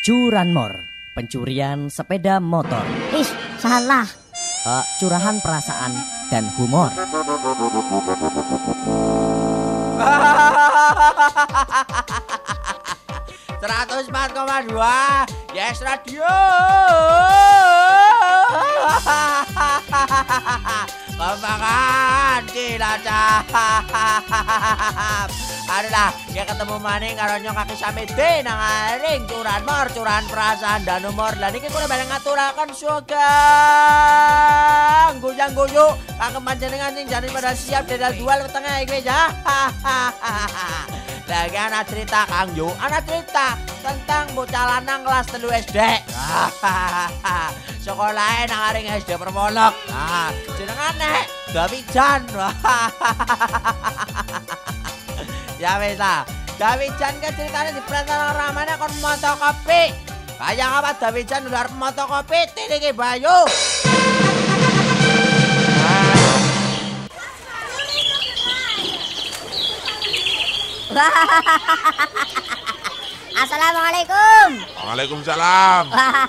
Curanmor, pencurian sepeda motor. Ih, salah. Curahan perasaan dan humor. Seratus 4,2 Yes Radio. Kembangan Cilacap. Adalah ya ketemu maning karo nyong kaki samede nang aring curanmor, curahan perasaan dan humor. Lah niki kula bareng ngaturaken sugeng guyang-guyu kangge panjenengan sing jane pada siap dedal dual tengah iki ya. Lagi anak cerita Kang Yu, anak cerita tentang bocah lanang kelas 3 SD. Sekolahnya nang aring SD Permolok. Jenengane Dawijan. Ya wis lah. Dawijan ke ceritanya di Prantaran Ramane kon motokopi. Kayak apa Dawijan udah motokopi tiliki Bayu. Assalamualaikum. Waalaikumsalam.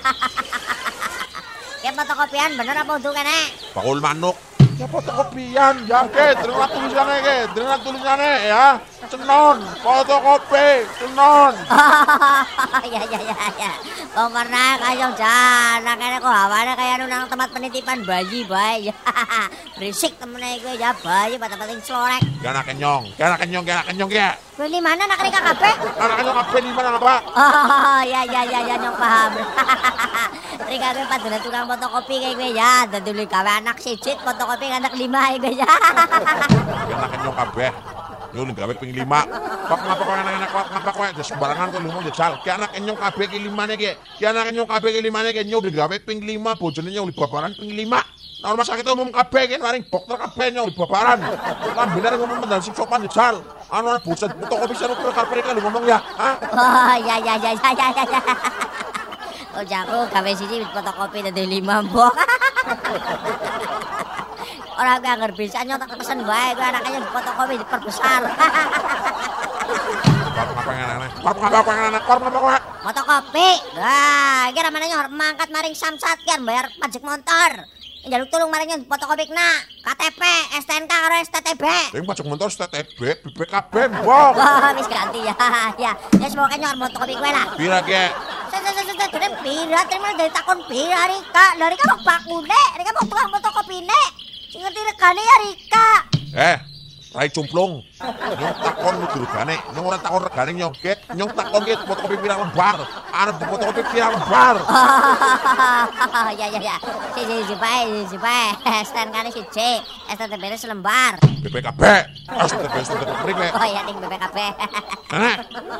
Ya fotokopian bener apa untuk kene? Bakul manuk. Ya fotokopian, ya ke, dengar tulisannya ya. Cenon, fotokopi, cenon. Ya. Pokoknya kayak jana kene kok hawane kayak nang tempat penitipan bayi bae. Berisik temennya gue ya bayi pada-pada selorek. Gak kenyong ya. Gue di mana nak rika kape? Anak kenyong kape di mana apa? Oh ya nyong paham. Rika gue padahal tukang fotokopi kayak gue ya. Dan dulu gawe anak sijit fotokopi anak 5 ya gue ya. Gak kenyong kape. Yo ning gawe ping 5. Kok ngapa kok anak-anak kok ngapa kok sembarangan kok ngomong jajal. Ki anak kenyong kabe ki 5 ne ki. Ki anak kenyong kabe ki 5 ne ki nyo digawe ping 5 bojone nyo babaran ping 5. Nang rumah sakit umum kabeh ki maring dokter kabeh nyo babaran. Lan bener ngomong mendan sing sopan jajal. Anu bocah fotokopi seru karep kan ngomong ya. Oh ya. Oh jago gawe siji fotokopi dadi 5 mbok. Orang gak ngerti bisa nyotok pesen bae gue anaknya fotokopi diperbesar. Fotokopi. Nah, iki namanya mangkat maring samsat kan bayar pajak motor. Njaluk tulung maring fotokopi kena KTP, STNK karo STTB. Sing pajak motor STTB, BPKB, mbok. Wah, wis ganti ya. Ya, semoga nyor fotokopi kowe lah. Pira ki? Pira terima dari takon pira Rika. Dari kamu bakune, Rika mau tukang fotokopine. Sing ngerti regane ya Rika. Rai cumplung. Nyong takon nudur regane, nyong ora takon regane nyong ket. Nyong takon ki fotokopi pirang lembar. Arep fotokopi pirang lembar. Ya. Si bae. STNK-ne siji, STTB-ne selembar. BPKB. STTB priwe. Oh ya ning BPKB. Nek.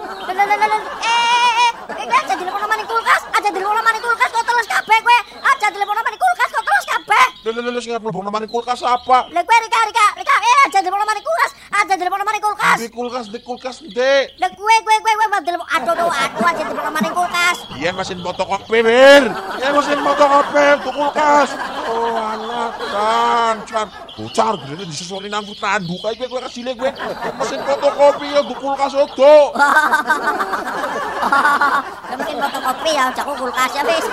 Aja telepon maning kulkas kok terus kabeh kowe. Aja telepon maning kulkas kok terus kabeh. Lho sing arep mlebu maning kulkas apa? Lha kowe Rika. Aja telepon maning kulkas. Di kulkas, Dek. Lha kowe mau telepon aduh aja telepon maning kulkas. Iya mesin fotokopi, Bir. Iya mesin fotokopi tuh kulkas. Oh, anak can. Bocah gede disusurin nang tanduk kae kowe kasile kowe. Mesin fotokopi ya tuh kulkas odo. Ya mungkin fotokopi ya jago kulkas ya wis.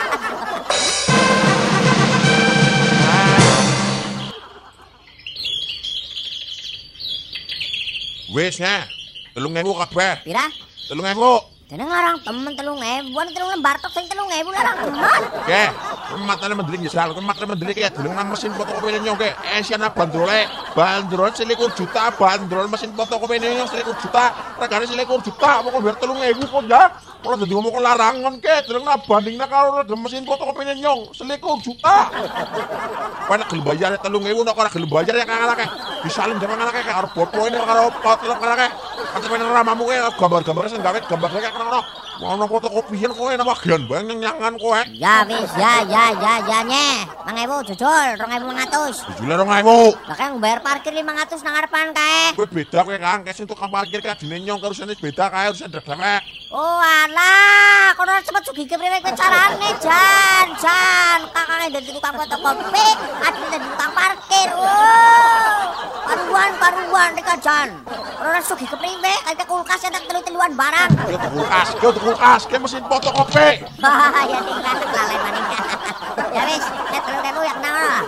Wis ya. 3.000 kabeh. Pira? 3.000. Jeneng larang temen 3.000-an 3 lembar tok sing 3.000 larang temen. Oke, matane mendeling jal, matane mendeling ya deleng nang mesin fotokopi nyong ke. Siana bandrol 21 juta, bandrol mesin fotokopi nyong 21 juta. Regane 21 juta, kok biar 3.000 kok ya. Kalau dadi ngomong larangan ke, deleng nang bandingna karo mesin fotokopi nyong 21 juta. Kowe nek gelem bayar 3.000 nek ora gelem bayar ya kang anake. Disalin jaman anake karo bopoine karo potlok anake. Antepene ramamu ke gambar-gambar sing gawe gambar kayak ngono. Ono fotokopian kowe nang bagian bae nyangan kowe. Ya wis, ya nye. 2.000 jujur, 2.500. Jujule 2.000. Lah kan bayar parkir 500 nang ngarepan kae. Kowe beda kowe Kang, sing tukang parkir kae dine nyong terus beda kae harus dewek. Oh alah, kono cepet sugih kepriwe kowe carane Jan. Kakake dadi tukang fotokopi, adine dadi tukang parkir. Oh. Aduh karuan rika jan. Ora sugih kepriwe kaya kulkas tak telu-teluan barang. Yo kulkas, ke mesin fotokopi. Ya tinggal lalai maning. Ya wis, nek telu ya kenal.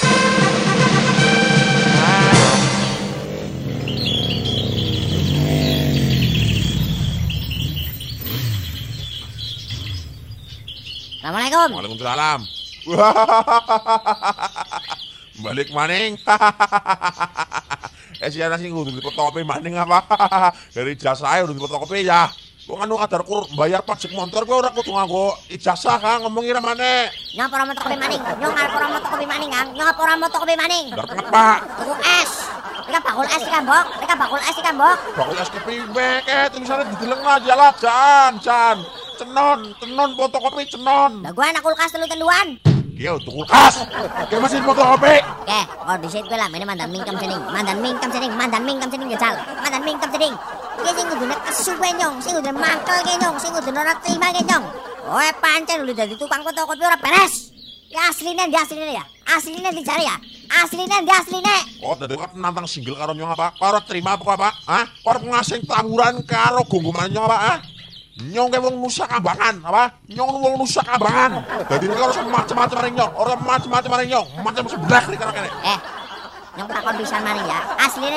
Assalamualaikum. Waalaikumsalam. Balik maning. Siapa sih kudu fotokopi maning apa? Dari ijazah udah fotokopi ya. Kok anu kadar kur bayar pajak motor kowe ora kudu nganggo ijazah Kang ngomong ira maneh. Nyapa ora fotokopi maning? Nyong arep ora fotokopi maning, Kang. Nyapa ora fotokopi maning? Dar kenapa? Tuku es. Rika bakul es kan, Mbok. Rika bakul es kan, Mbok. Bakul es kepriwe tulisannya dideleng aja lah Jan. Cenon fotokopi cenon. Lah gua anak kulkas telu-teluan. Yo kulkas. Ke mesin fotokopi. Oke, kondisi kowe lah mene mandan mingkem cening jajal. Mandan mingkem cening. Iki sing kudune kesuwe nyong, sing kudune mangkel ke nyong, sing kudune ora terima ke nyong. Kowe pancen udah dadi tukang fotokopi ora beres. Ya asline ya. Asline dicari ya. Asline. Oh, dadi kok nantang single karo nyong apa? Karo terima apa? Hah? Karo ngasing tawuran karo gungguman nyong apa? Hah? Nyong ke wong Nusa Kambangan, apa? Nyong wong Nusa Kambangan. Dadi nek ora macam-macam ring nyong, ora macam-macam ring nyong, macam sebelah iki kene. Nyong takon pisan maning ya. Asline.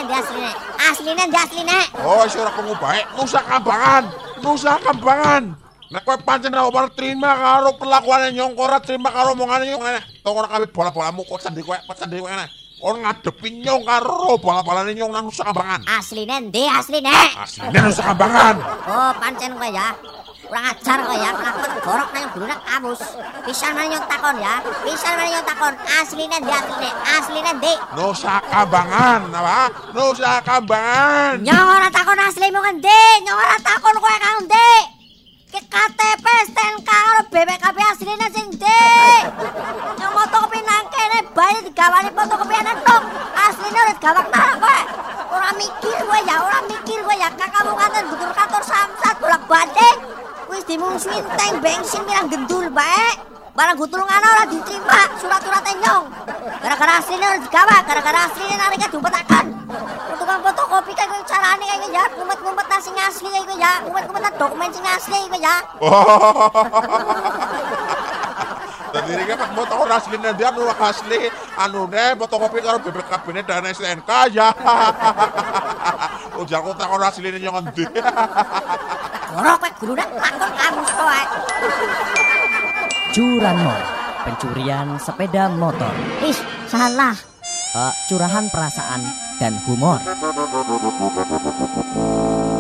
Oh, iso ora pengubahe Nusa Kambangan. Nek kowe pancen ora terima karo perlakuane nyong, ora terima karo omongane nyong ngene. Tok ora kabeh bola-bolamu kok sendiri kowe ngene. Orang ngadepi nyong karo bala-balane nyong nang Nusa Kambangan. Asline. Asline Nusa Kambangan. Oh, pancen kowe ya. Kurang ajar kowe ya, takon gorok nang gurune kamus. Pisan meneh nyong takon ya. Asline. Nusa Kambangan, apa? Nusa Kambangan. Nyong ora takon aslimu ngendi, nyong ora takon kowe kang ndi. Ki KTP STNK karo BPKB asline sing ndi. Nyong fotokopi nang kene bae digawani fotokopian tok. Asline wis gawak ta kowe. Ora mikir kowe ya, kakakmu kantor butur kantor samsat bolak-balik. Wis dimungsuin tank bensin pirang gendul bae. Barang gutulungan ora diterima surat-surate nyong. Gara-gara asline ora digawak, gara-gara asline nang rika diumpetaken. Tukang fotokopi kae kowe carane kae ya, ngumpet-ngumpet sing asli kae ya, ngumpet-ngumpet dokumen sing asli kae ya. Dadi rika pas foto asline dia anu asli anune fotokopi karo BPKB-ne dan STNK ya. Ujar kok takon asline nyong endi. Gorok kowe gurune takon kamus kowe. Curanmor, pencurian sepeda motor. Ih, salah. Curahan perasaan dan humor.